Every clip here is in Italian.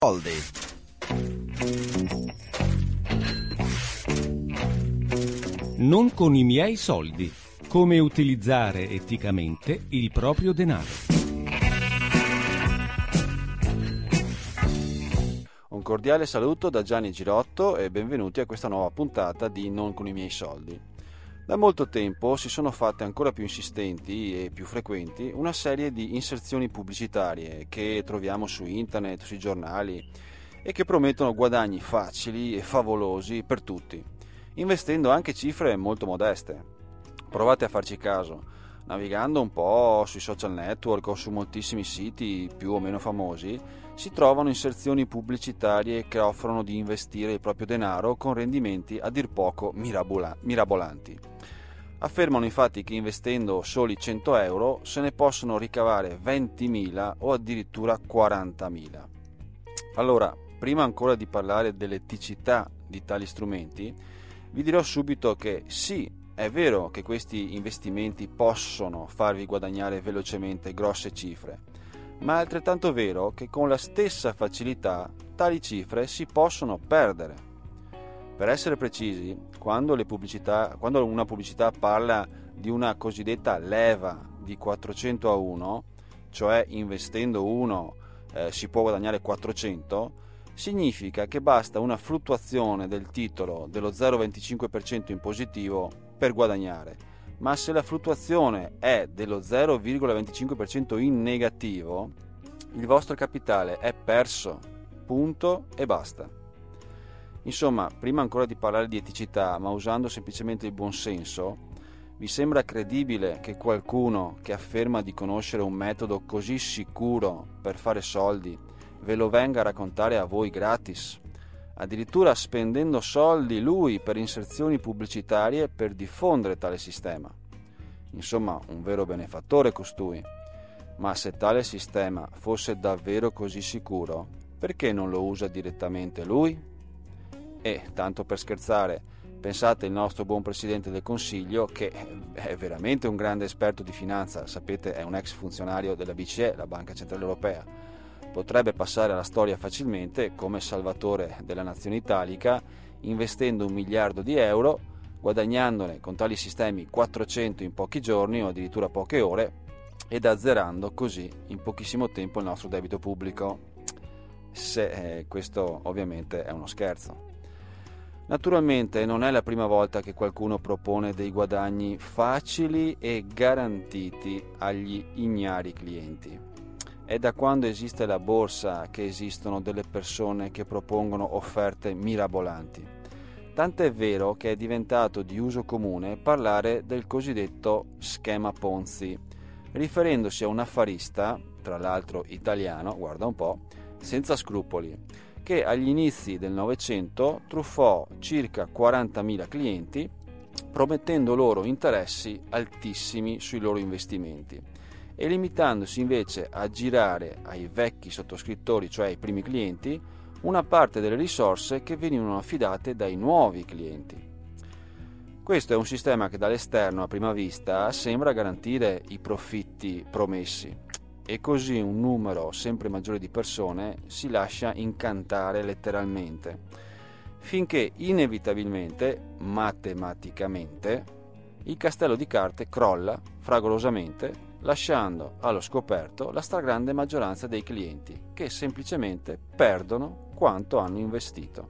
Soldi. Non con i miei soldi. Come utilizzare eticamente il proprio denaro. Un cordiale saluto da Gianni Girotto e benvenuti a questa nuova puntata di Non con i miei soldi. Da molto tempo si sono fatte ancora più insistenti e più frequenti una serie di inserzioni pubblicitarie che troviamo su internet, sui giornali e che promettono guadagni facili e favolosi per tutti, investendo anche cifre molto modeste. Provate a farci caso. Navigando un po' sui social network o su moltissimi siti più o meno famosi, si trovano inserzioni pubblicitarie che offrono di investire il proprio denaro con rendimenti a dir poco mirabolanti. Affermano infatti che investendo soli 100 euro se ne possono ricavare 20.000 o addirittura 40.000. Allora, prima ancora di parlare dell'eticità di tali strumenti, vi dirò subito che sì, è vero che questi investimenti possono farvi guadagnare velocemente grosse cifre, ma è altrettanto vero che con la stessa facilità tali cifre si possono perdere. Per essere precisi, quando una pubblicità parla di una cosiddetta leva di 400 a 1, cioè investendo 1 si può guadagnare 400, significa che basta una fluttuazione del titolo dello 0,25% in positivo per guadagnare, ma se la fluttuazione è dello 0,25% in negativo, il vostro capitale è perso, punto e basta. Insomma, prima ancora di parlare di eticità, ma usando semplicemente il buon senso, vi sembra credibile che qualcuno che afferma di conoscere un metodo così sicuro per fare soldi ve lo venga a raccontare a voi gratis, addirittura spendendo soldi lui per inserzioni pubblicitarie per diffondere tale sistema? Insomma, un vero benefattore costui. Ma se tale sistema fosse davvero così sicuro, perché non lo usa direttamente lui? E, tanto per scherzare, pensate il nostro buon Presidente del Consiglio, che è veramente un grande esperto di finanza, sapete, è un ex funzionario della BCE, la Banca Centrale Europea, potrebbe passare alla storia facilmente come salvatore della nazione italica, investendo 1 miliardo di euro, guadagnandone con tali sistemi 400 in pochi giorni o addirittura poche ore ed azzerando così in pochissimo tempo il nostro debito pubblico, se questo ovviamente è uno scherzo. Naturalmente non è la prima volta che qualcuno propone dei guadagni facili e garantiti agli ignari clienti. È da quando esiste la borsa che esistono delle persone che propongono offerte mirabolanti. Tant'è vero che è diventato di uso comune parlare del cosiddetto schema Ponzi, riferendosi a un affarista, tra l'altro italiano, guarda un po', senza scrupoli, che agli inizi del Novecento truffò circa 40.000 clienti, promettendo loro interessi altissimi sui loro investimenti e limitandosi invece a girare ai vecchi sottoscrittori, cioè ai primi clienti, una parte delle risorse che venivano affidate dai nuovi clienti. Questo è un sistema che dall'esterno a prima vista sembra garantire i profitti promessi e così un numero sempre maggiore di persone si lascia incantare letteralmente, finché inevitabilmente, matematicamente, il castello di carte crolla fragorosamente, lasciando allo scoperto la stragrande maggioranza dei clienti che semplicemente perdono quanto hanno investito.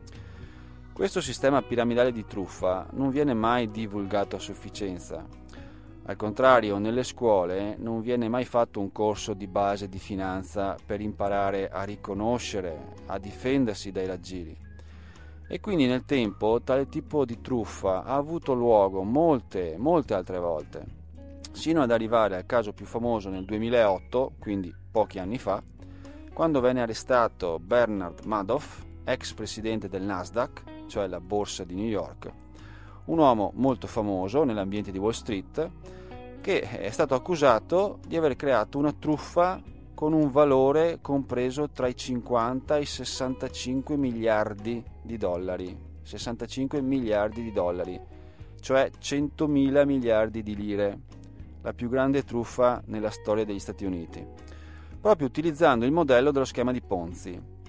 Questo sistema piramidale di truffa non viene mai divulgato a sufficienza. Al contrario, nelle scuole non viene mai fatto un corso di base di finanza per imparare a riconoscere, a difendersi dai raggiri. E quindi nel tempo tale tipo di truffa ha avuto luogo molte altre volte, sino ad arrivare al caso più famoso nel 2008, quindi pochi anni fa, quando venne arrestato Bernard Madoff, ex presidente del Nasdaq, cioè la borsa di New York, un uomo molto famoso nell'ambiente di Wall Street, che è stato accusato di aver creato una truffa con un valore compreso tra i 50 e i 65 miliardi di dollari. 65 miliardi di dollari, cioè 100.000 miliardi di lire, la più grande truffa nella storia degli Stati Uniti, proprio utilizzando il modello dello schema di Ponzi,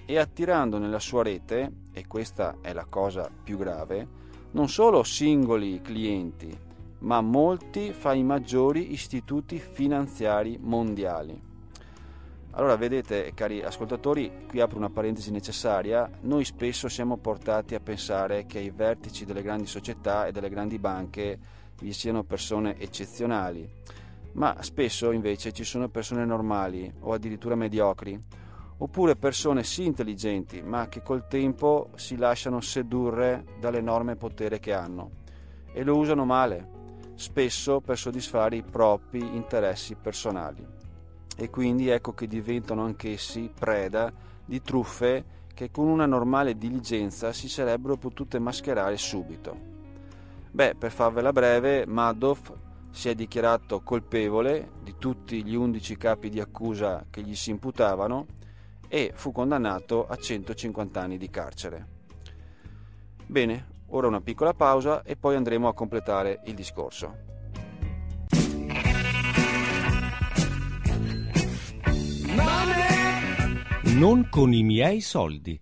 e attirando nella sua rete, e questa è la cosa più grave, non solo singoli clienti, ma molti fra i maggiori istituti finanziari mondiali. Allora, vedete, cari ascoltatori, qui apro una parentesi necessaria. Noi spesso siamo portati a pensare che ai vertici delle grandi società e delle grandi banche vi siano persone eccezionali, ma spesso invece ci sono persone normali o addirittura mediocri, oppure persone sì intelligenti, ma che col tempo si lasciano sedurre dall'enorme potere che hanno e lo usano male, spesso per soddisfare i propri interessi personali. E quindi ecco che diventano anch'essi preda di truffe che con una normale diligenza si sarebbero potute mascherare subito. Per farvela breve, Madoff si è dichiarato colpevole di tutti gli 11 capi di accusa che gli si imputavano e fu condannato a 150 anni di carcere. Bene, ora una piccola pausa e poi andremo a completare il discorso. Non con i miei soldi.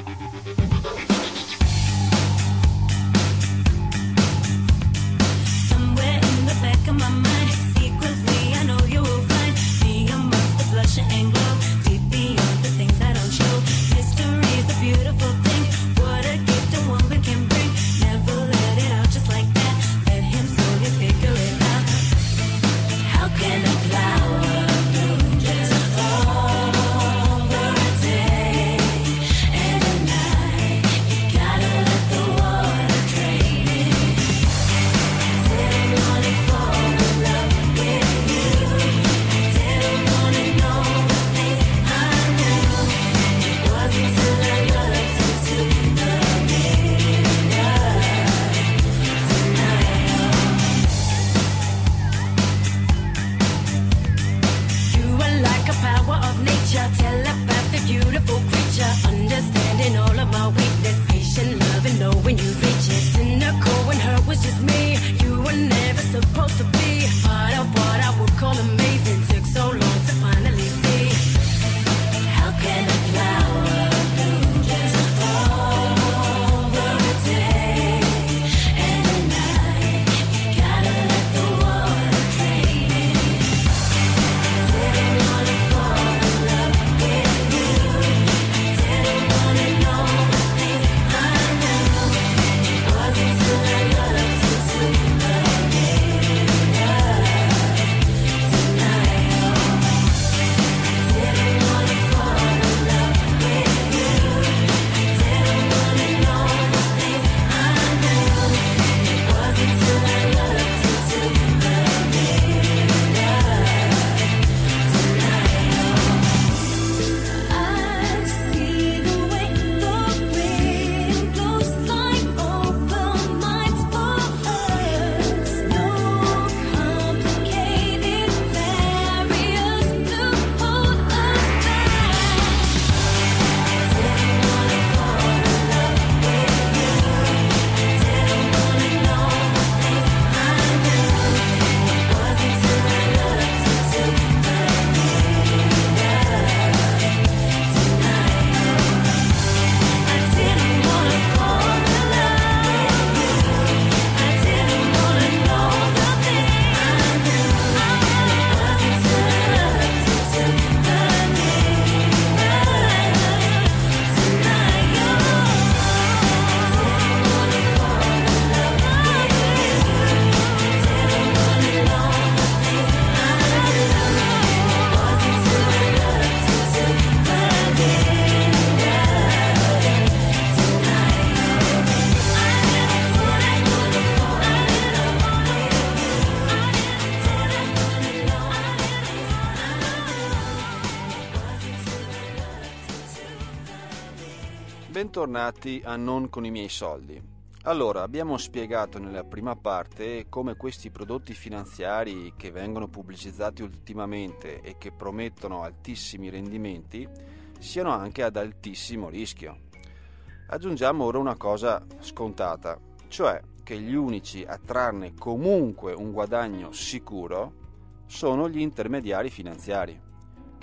Bentornati a Non con i miei soldi. Allora, abbiamo spiegato nella prima parte come questi prodotti finanziari che vengono pubblicizzati ultimamente e che promettono altissimi rendimenti siano anche ad altissimo rischio. Aggiungiamo ora una cosa scontata, cioè che gli unici a trarne comunque un guadagno sicuro sono gli intermediari finanziari,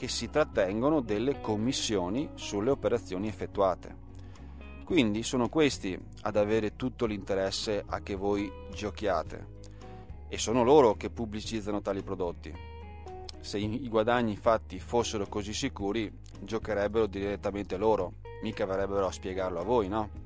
che si trattengono delle commissioni sulle operazioni effettuate. Quindi sono questi ad avere tutto l'interesse a che voi giochiate e sono loro che pubblicizzano tali prodotti. Se i guadagni infatti fossero così sicuri, giocherebbero direttamente loro, mica verrebbero a spiegarlo a voi, no?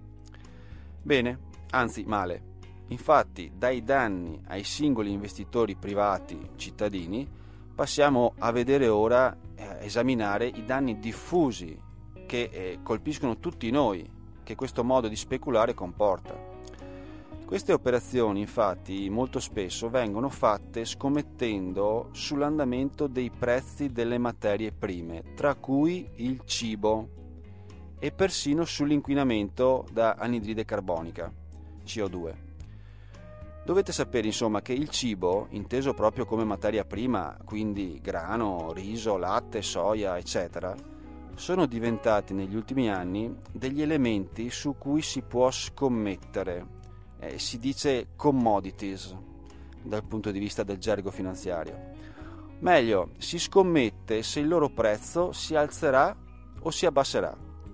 Bene, anzi male. Infatti, dai danni ai singoli investitori privati cittadini, passiamo a vedere ora, esaminare i danni diffusi che colpiscono tutti noi, che questo modo di speculare comporta. Queste operazioni, infatti, molto spesso vengono fatte scommettendo sull'andamento dei prezzi delle materie prime, tra cui il cibo, e persino sull'inquinamento da anidride carbonica, CO2. Dovete sapere insomma che il cibo, inteso proprio come materia prima, quindi grano, riso, latte, soia, eccetera, sono diventati negli ultimi anni degli elementi su cui si può scommettere. Si dice commodities dal punto di vista del gergo finanziario. Meglio, si scommette se il loro prezzo si alzerà o si abbasserà.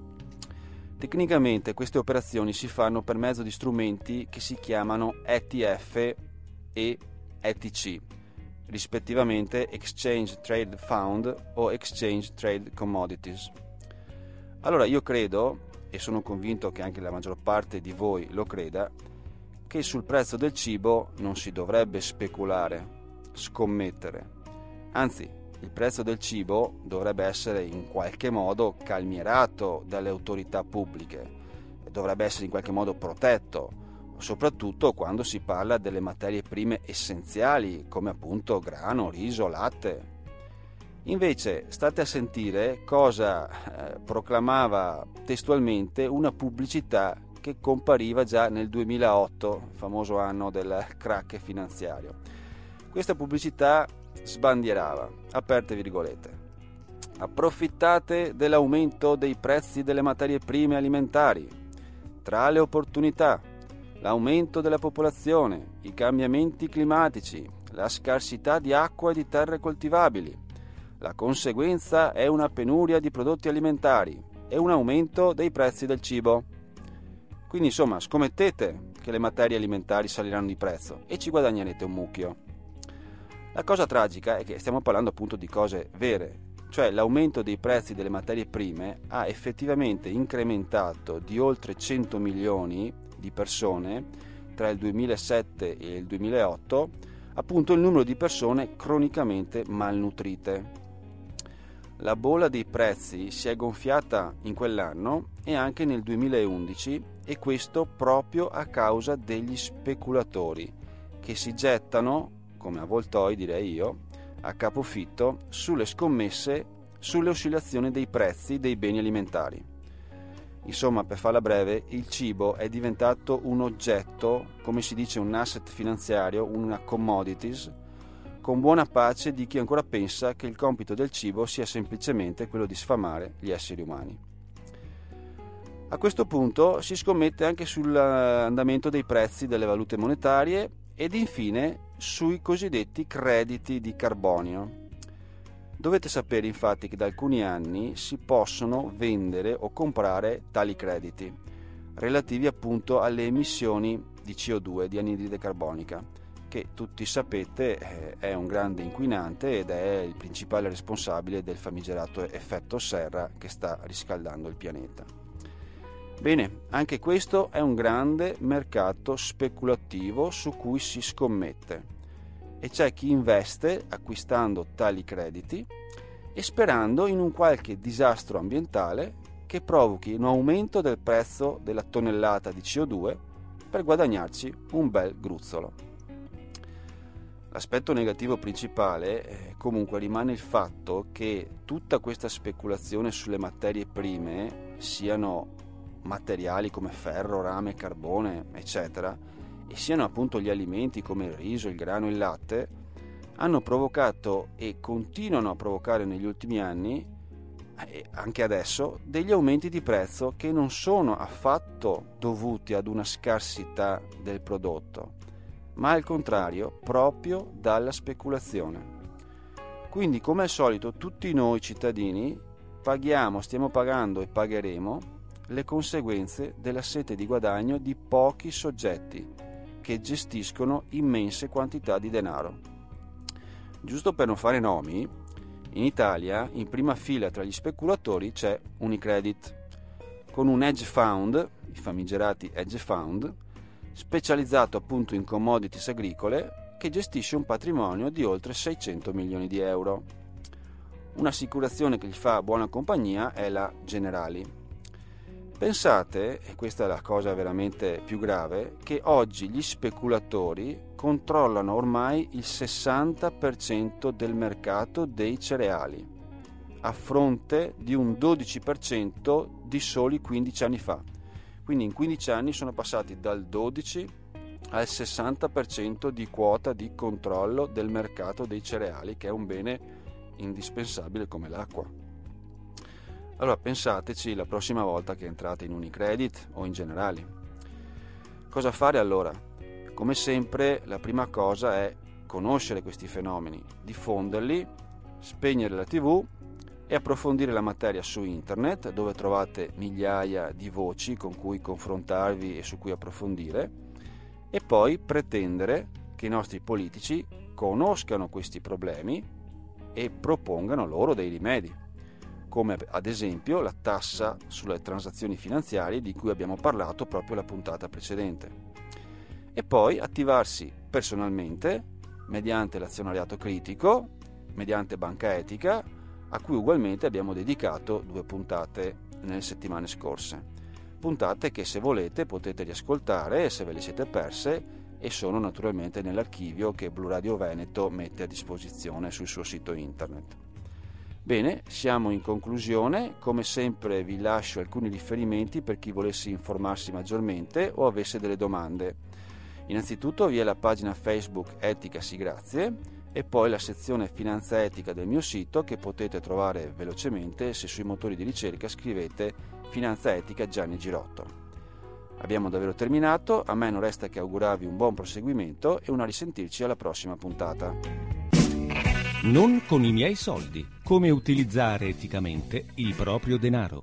Tecnicamente queste operazioni si fanno per mezzo di strumenti che si chiamano ETF e ETC, rispettivamente Exchange Trade Fund o Exchange Trade Commodities. Allora io credo, e sono convinto che anche la maggior parte di voi lo creda, che sul prezzo del cibo non si dovrebbe speculare, scommettere. Anzi, il prezzo del cibo dovrebbe essere in qualche modo calmierato dalle autorità pubbliche, dovrebbe essere in qualche modo protetto, soprattutto quando si parla delle materie prime essenziali come appunto grano, riso, latte. Invece state a sentire cosa proclamava testualmente una pubblicità che compariva già nel 2008, famoso anno del crack finanziario. Questa pubblicità sbandierava, aperte virgolette: approfittate dell'aumento dei prezzi delle materie prime alimentari. Tra le opportunità, l'aumento della popolazione, i cambiamenti climatici, la scarsità di acqua e di terre coltivabili. La conseguenza è una penuria di prodotti alimentari e un aumento dei prezzi del cibo. Quindi insomma, scommettete che le materie alimentari saliranno di prezzo e ci guadagnerete un mucchio. La cosa tragica è che stiamo parlando appunto di cose vere, cioè l'aumento dei prezzi delle materie prime ha effettivamente incrementato di oltre 100 milioni di persone tra il 2007 e il 2008 appunto il numero di persone cronicamente malnutrite. La bolla dei prezzi si è gonfiata in quell'anno e anche nel 2011, e questo proprio a causa degli speculatori che si gettano, come avvoltoi direi io, a capofitto sulle scommesse sulle oscillazioni dei prezzi dei beni alimentari. Insomma, per farla breve, il cibo è diventato un oggetto, come si dice un asset finanziario, una commodities, con buona pace di chi ancora pensa che il compito del cibo sia semplicemente quello di sfamare gli esseri umani. A questo punto si scommette anche sull'andamento dei prezzi delle valute monetarie ed infine sui cosiddetti crediti di carbonio. Dovete sapere infatti che da alcuni anni si possono vendere o comprare tali crediti, relativi appunto alle emissioni di CO2, di anidride carbonica, che tutti sapete è un grande inquinante ed è il principale responsabile del famigerato effetto serra che sta riscaldando il pianeta. Bene, anche questo è un grande mercato speculativo su cui si scommette e c'è chi investe acquistando tali crediti e sperando in un qualche disastro ambientale che provochi un aumento del prezzo della tonnellata di CO2 per guadagnarci un bel gruzzolo. L'aspetto negativo principale comunque rimane il fatto che tutta questa speculazione sulle materie prime, siano materiali come ferro, rame, carbone, eccetera, e siano appunto gli alimenti come il riso, il grano e il latte, hanno provocato e continuano a provocare negli ultimi anni, e anche adesso, degli aumenti di prezzo che non sono affatto dovuti ad una scarsità del prodotto, ma al contrario proprio dalla speculazione. Quindi, come al solito, tutti noi cittadini stiamo pagando e pagheremo le conseguenze della sete di guadagno di pochi soggetti che gestiscono immense quantità di denaro. Giusto per non fare nomi, in Italia in prima fila tra gli speculatori c'è Unicredit, con un hedge fund, i famigerati hedge fund, specializzato appunto in commodities agricole, che gestisce un patrimonio di oltre 600 milioni di euro. Un'assicurazione che gli fa buona compagnia è la Generali. Pensate, e questa è la cosa veramente più grave, che oggi gli speculatori controllano ormai il 60% del mercato dei cereali, a fronte di un 12% di soli 15 anni fa. Quindi in 15 anni sono passati dal 12 al 60% di quota di controllo del mercato dei cereali, che è un bene indispensabile come l'acqua. Allora pensateci la prossima volta che entrate in Unicredit o in Generali. Cosa fare allora? Come sempre la prima cosa è conoscere questi fenomeni, diffonderli, spegnere la TV e approfondire la materia su internet, dove trovate migliaia di voci con cui confrontarvi e su cui approfondire, e poi pretendere che i nostri politici conoscano questi problemi e propongano loro dei rimedi, come ad esempio la tassa sulle transazioni finanziarie di cui abbiamo parlato proprio la puntata precedente, e poi attivarsi personalmente mediante l'azionariato critico, mediante banca etica, a cui ugualmente abbiamo dedicato 2 puntate nelle settimane scorse, puntate che se volete potete riascoltare se ve le siete perse, e sono naturalmente nell'archivio che Blu Radio Veneto mette a disposizione sul suo sito internet. Bene, siamo in conclusione. Come sempre vi lascio alcuni riferimenti per chi volesse informarsi maggiormente o avesse delle domande. Innanzitutto vi è la pagina Facebook Etica Sì Grazie e poi la sezione Finanza Etica del mio sito, che potete trovare velocemente se sui motori di ricerca scrivete Finanza Etica Gianni Girotto. Abbiamo davvero terminato, a me non resta che augurarvi un buon proseguimento e una risentirci alla prossima puntata. Non con i miei soldi. Come utilizzare eticamente il proprio denaro.